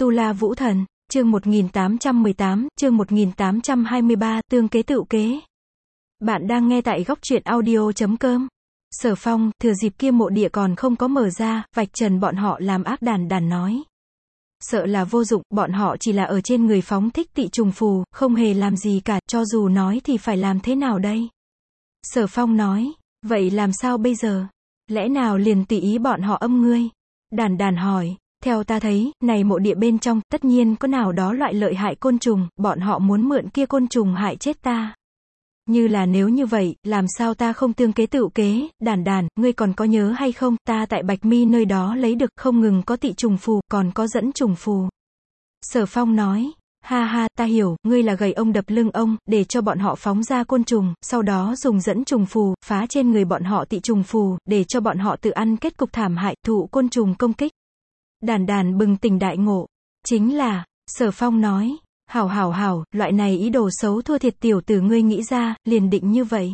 Tu La Vũ Thần, chương 1818, chương 1823, tương kế tựu kế. Bạn đang nghe tại góc truyện audio.com. Sở Phong, thừa dịp kia mộ địa còn không có mở ra, vạch trần bọn họ làm ác đàn nói. Sợ là vô dụng, bọn họ chỉ là ở trên người phóng thích tị trùng phù, không hề làm gì cả, cho dù nói thì phải làm thế nào đây? Sở Phong nói, vậy làm sao bây giờ? Lẽ nào liền tùy ý bọn họ âm ngươi? Đàn hỏi, theo ta thấy, này mộ địa bên trong, tất nhiên có nào đó loại lợi hại côn trùng, bọn họ muốn mượn kia côn trùng hại chết ta. Như là nếu như vậy, làm sao ta không tương kế tựu kế? Đàn, ngươi còn có nhớ hay không, ta tại Bạch Mi nơi đó lấy được, không ngừng có tị trùng phù, còn có dẫn trùng phù. Sở Phong nói, ha, ta hiểu, ngươi là gầy ông đập lưng ông, để cho bọn họ phóng ra côn trùng, sau đó dùng dẫn trùng phù, phá trên người bọn họ tị trùng phù, để cho bọn họ tự ăn, kết cục thảm hại, thụ côn trùng công kích. Đàn bừng tỉnh đại ngộ, chính là, Sở Phong nói, hảo, loại này ý đồ xấu thua thiệt tiểu tử ngươi nghĩ ra, liền định như vậy.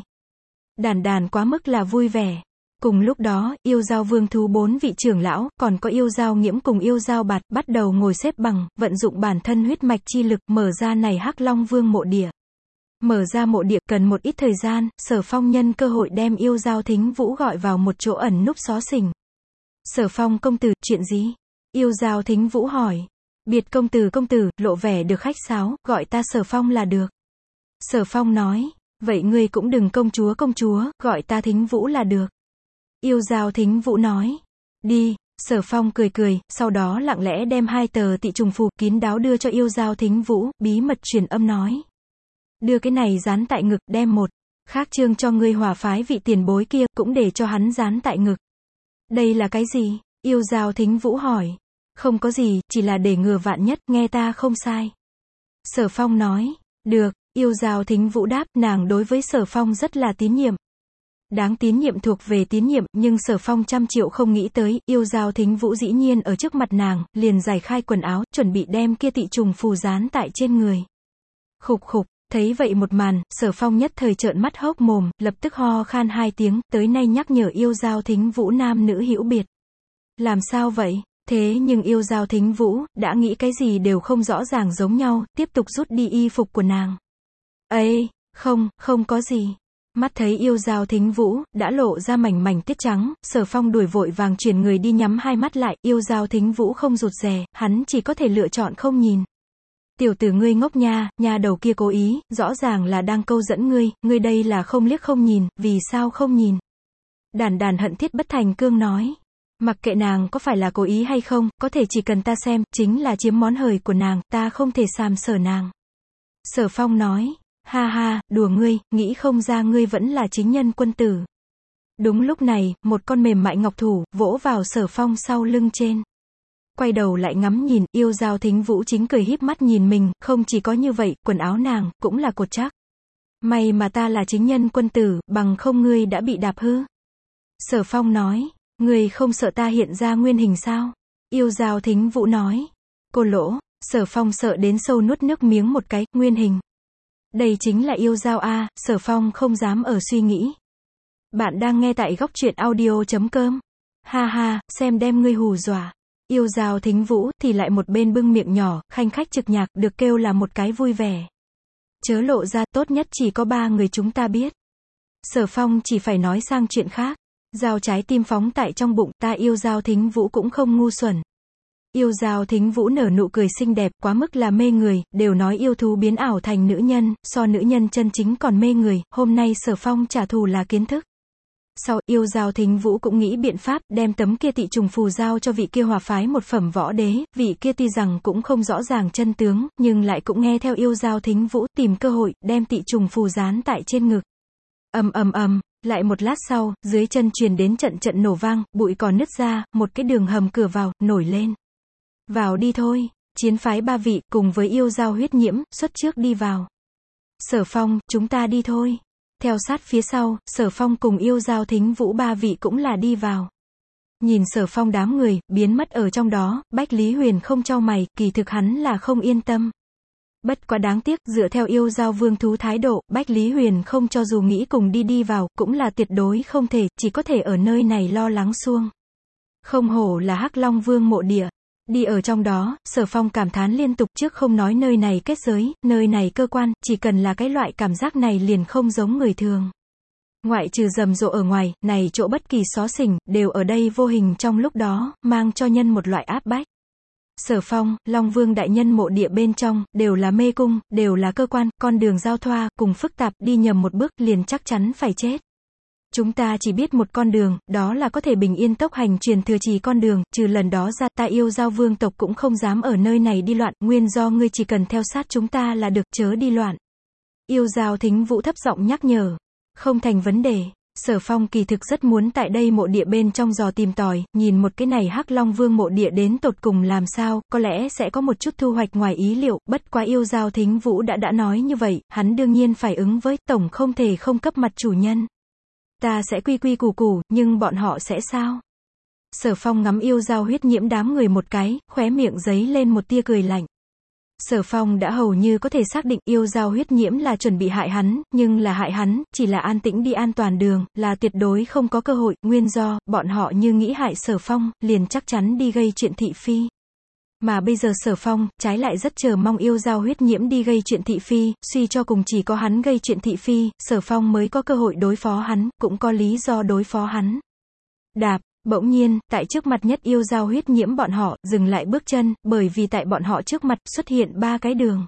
Đàn quá mức là vui vẻ. Cùng lúc đó, yêu giao vương thú 4 vị trưởng lão, còn có yêu giao nghiễm cùng yêu giao bạt, bắt đầu ngồi xếp bằng, vận dụng bản thân huyết mạch chi lực, mở ra này Hắc Long Vương mộ địa. Mở ra mộ địa cần một ít thời gian, Sở Phong nhân cơ hội đem yêu giao Thính Vũ gọi vào một chỗ ẩn núp xó xỉnh. Sở Phong công tử, chuyện gì? Yêu giao Thính Vũ hỏi. Biệt công tử, lộ vẻ được khách sáo, gọi ta Sở Phong là được. Sở Phong nói, vậy ngươi cũng đừng công chúa, gọi ta Thính Vũ là được. Yêu giao Thính Vũ nói, đi. Sở Phong cười, sau đó lặng lẽ đem 2 tờ tị trùng phù kín đáo đưa cho yêu giao Thính Vũ, bí mật truyền âm nói. Đưa cái này dán tại ngực, đem một khác chương cho ngươi Hỏa phái vị tiền bối kia, cũng để cho hắn dán tại ngực. Đây là cái gì? Yêu giao Thính Vũ hỏi. Không có gì, chỉ là để ngừa vạn nhất, nghe ta không sai. Sở Phong nói, được. Yêu giao Thính Vũ đáp, nàng đối với Sở Phong rất là tín nhiệm. Đáng tín nhiệm thuộc về tín nhiệm, nhưng Sở Phong trăm triệu không nghĩ tới, yêu giao Thính Vũ dĩ nhiên ở trước mặt nàng, liền giải khai quần áo, chuẩn bị đem kia tị trùng phù dán tại trên người. Khục, thấy vậy một màn, Sở Phong nhất thời trợn mắt hốc mồm, lập tức ho khan 2 tiếng, tới nay nhắc nhở yêu giao Thính Vũ nam nữ hữu biệt. Làm sao vậy? Thế nhưng yêu giao Thính Vũ, đã nghĩ cái gì đều không rõ ràng giống nhau, tiếp tục rút đi y phục của nàng. Ê, không có gì. Mắt thấy yêu giao Thính Vũ, đã lộ ra mảnh tiết trắng, Sở Phong đuổi vội vàng chuyển người đi nhắm 2 mắt lại, yêu giao Thính Vũ không rụt rè, hắn chỉ có thể lựa chọn không nhìn. Tiểu tử ngươi ngốc nha, nhà đầu kia cố ý, rõ ràng là đang câu dẫn ngươi đây là không liếc không nhìn, vì sao không nhìn? Đàn hận thiết bất thành cương nói. Mặc kệ nàng có phải là cố ý hay không, có thể chỉ cần ta xem, chính là chiếm món hời của nàng, ta không thể sàm sờ nàng. Sở Phong nói, ha, đùa ngươi, nghĩ không ra ngươi vẫn là chính nhân quân tử. Đúng lúc này, một con mềm mại ngọc thủ, vỗ vào Sở Phong sau lưng trên. Quay đầu lại ngắm nhìn, yêu giao Thính Vũ chính cười híp mắt nhìn mình, không chỉ có như vậy, quần áo nàng, cũng là cột chắc. May mà ta là chính nhân quân tử, bằng không ngươi đã bị đạp hư. Sở Phong nói. Ngươi không sợ ta hiện ra nguyên hình sao? Yêu giao Thính Vũ nói. Cô lỗ, Sở Phong sợ đến sâu nuốt nước miếng một cái, nguyên hình. Đây chính là yêu giao a, Sở Phong không dám ở suy nghĩ. Bạn đang nghe tại góc truyện audio.com. Ha, xem đem ngươi hù dọa. Yêu giao Thính Vũ thì lại một bên bưng miệng nhỏ, khanh khách trực nhạc, được kêu là một cái vui vẻ. Chớ lộ ra, tốt nhất chỉ có 3 người chúng ta biết. Sở Phong chỉ phải nói sang chuyện khác. Giao trái tim phóng tại trong bụng, ta yêu giao Thính Vũ cũng không ngu xuẩn. Yêu giao Thính Vũ nở nụ cười xinh đẹp, quá mức là mê người, đều nói yêu thú biến ảo thành nữ nhân, so nữ nhân chân chính còn mê người, hôm nay Sở Phong trả thù là kiến thức. Sau, yêu giao Thính Vũ cũng nghĩ biện pháp, đem tấm kia tị trùng phù giao cho vị kia Hỏa phái một phẩm võ đế, vị kia tuy rằng cũng không rõ ràng chân tướng, nhưng lại cũng nghe theo yêu giao Thính Vũ, tìm cơ hội, đem tị trùng phù dán tại trên ngực. Ầm. Lại một lát sau, dưới chân truyền đến trận nổ vang, bụi cỏ nứt ra, một cái đường hầm cửa vào, nổi lên. Vào đi thôi, chiến phái 3 vị, cùng với yêu giao huyết nhiễm, xuất trước đi vào. Sở Phong, chúng ta đi thôi. Theo sát phía sau, Sở Phong cùng yêu giao Thính Vũ 3 vị cũng là đi vào. Nhìn Sở Phong đám người, biến mất ở trong đó, Bách Lý Huyền không chau mày, kỳ thực hắn là không yên tâm. Bất quá đáng tiếc, dựa theo yêu giao vương thú thái độ, Bách Lý Huyền không cho dù nghĩ cùng đi vào, cũng là tuyệt đối không thể, chỉ có thể ở nơi này lo lắng xuông. Không hổ là Hắc Long Vương mộ địa. Đi ở trong đó, Sở Phong cảm thán liên tục, trước không nói nơi này kết giới, nơi này cơ quan, chỉ cần là cái loại cảm giác này liền không giống người thường. Ngoại trừ rầm rộ ở ngoài, này chỗ bất kỳ xó xỉnh, đều ở đây vô hình trong lúc đó, mang cho nhân một loại áp bách. Sở Phong, Long Vương đại nhân mộ địa bên trong, đều là mê cung, đều là cơ quan, con đường giao thoa, cùng phức tạp, đi nhầm một bước, liền chắc chắn phải chết. Chúng ta chỉ biết một con đường, đó là có thể bình yên tốc hành truyền thừa trì con đường, trừ lần đó ra, ta yêu giao vương tộc cũng không dám ở nơi này đi loạn, nguyên do ngươi chỉ cần theo sát chúng ta là được, chớ đi loạn. Yêu giao Thính Vũ thấp giọng nhắc nhở. Không thành vấn đề. Sở Phong kỳ thực rất muốn tại đây mộ địa bên trong dò tìm tòi, nhìn một cái này Hắc Long Vương mộ địa đến tột cùng làm sao, có lẽ sẽ có một chút thu hoạch ngoài ý liệu, bất quá yêu giao Thính Vũ đã nói như vậy, hắn đương nhiên phải ứng với, tổng không thể không cấp mặt chủ nhân. Ta sẽ quy quy củ củ, nhưng bọn họ sẽ sao? Sở Phong ngắm yêu giao huyết nhiễm đám người một cái, khóe miệng giấy lên một tia cười lạnh. Sở Phong đã hầu như có thể xác định yêu giao huyết nhiễm là chuẩn bị hại hắn, nhưng là hại hắn, chỉ là an tĩnh đi an toàn đường, là tuyệt đối không có cơ hội, nguyên do, bọn họ như nghĩ hại Sở Phong, liền chắc chắn đi gây chuyện thị phi. Mà bây giờ Sở Phong, trái lại rất chờ mong yêu giao huyết nhiễm đi gây chuyện thị phi, suy cho cùng chỉ có hắn gây chuyện thị phi, Sở Phong mới có cơ hội đối phó hắn, cũng có lý do đối phó hắn. Đạp. Bỗng nhiên, tại trước mặt nhất yêu giao huyết nhiễm bọn họ, dừng lại bước chân, bởi vì tại bọn họ trước mặt, xuất hiện 3 cái đường.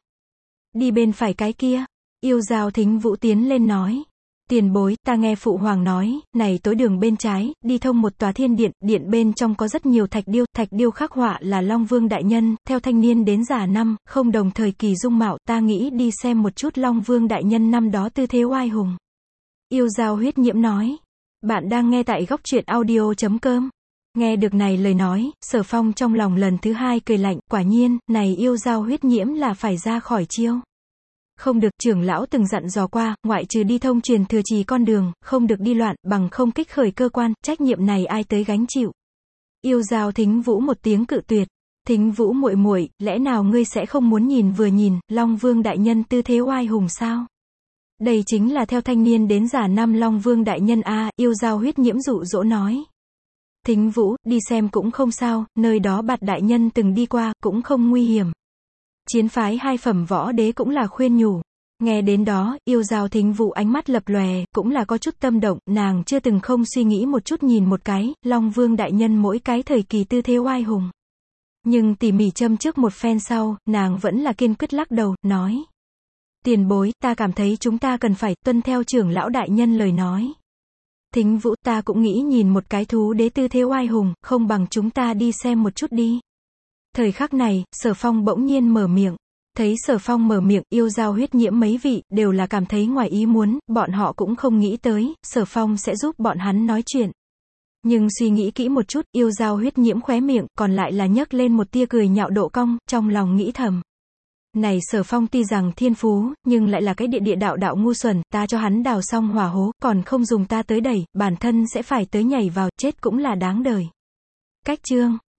Đi bên phải cái kia. Yêu giao Thính Vũ tiến lên nói. Tiền bối, ta nghe phụ hoàng nói, này tối đường bên trái, đi thông một tòa thiên điện, điện bên trong có rất nhiều thạch điêu khắc họa là Long Vương đại nhân, theo thanh niên đến già năm, không đồng thời kỳ dung mạo, ta nghĩ đi xem một chút Long Vương đại nhân năm đó tư thế oai hùng. Yêu giao huyết nhiễm nói. Bạn đang nghe tại góc truyện audio.com. Nghe được này lời nói, Sở Phong trong lòng lần thứ 2 cười lạnh, quả nhiên, này yêu giao huyết nhiễm là phải ra khỏi chiêu. Không được, trưởng lão từng dặn dò qua, ngoại trừ đi thông truyền thừa trì con đường, không được đi loạn, bằng không kích khởi cơ quan, trách nhiệm này ai tới gánh chịu. Yêu giao Thính Vũ một tiếng cự tuyệt. Thính Vũ muội muội, lẽ nào ngươi sẽ không muốn nhìn vừa nhìn, Long Vương đại nhân tư thế oai hùng sao? Đây chính là theo thanh niên đến già năm Long Vương đại nhân a, yêu giao huyết nhiễm dụ dỗ nói. Thính Vũ, đi xem cũng không sao, nơi đó Bạt đại nhân từng đi qua, cũng không nguy hiểm. Chiến phái 2 phẩm võ đế cũng là khuyên nhủ. Nghe đến đó, yêu giao Thính Vũ ánh mắt lập lòe, cũng là có chút tâm động, nàng chưa từng không suy nghĩ một chút nhìn một cái, Long Vương đại nhân mỗi cái thời kỳ tư thế oai hùng. Nhưng tỉ mỉ châm trước một phen sau, nàng vẫn là kiên quyết lắc đầu, nói. Tiền bối, ta cảm thấy chúng ta cần phải tuân theo trưởng lão đại nhân lời nói. Thính Vũ, ta cũng nghĩ nhìn một cái thú đế tư thế oai hùng, không bằng chúng ta đi xem một chút đi. Thời khắc này, Sở Phong bỗng nhiên mở miệng. Thấy Sở Phong mở miệng, yêu giao huyết nhiễm mấy vị, đều là cảm thấy ngoài ý muốn, bọn họ cũng không nghĩ tới, Sở Phong sẽ giúp bọn hắn nói chuyện. Nhưng suy nghĩ kỹ một chút, yêu giao huyết nhiễm khóe miệng, còn lại là nhấc lên một tia cười nhạo độ cong, trong lòng nghĩ thầm. Này Sở Phong tuy rằng thiên phú, nhưng lại là cái địa đạo ngu xuẩn, ta cho hắn đào xong hỏa hố, còn không dùng ta tới đẩy, bản thân sẽ phải tới nhảy vào, chết cũng là đáng đời. Cách chương.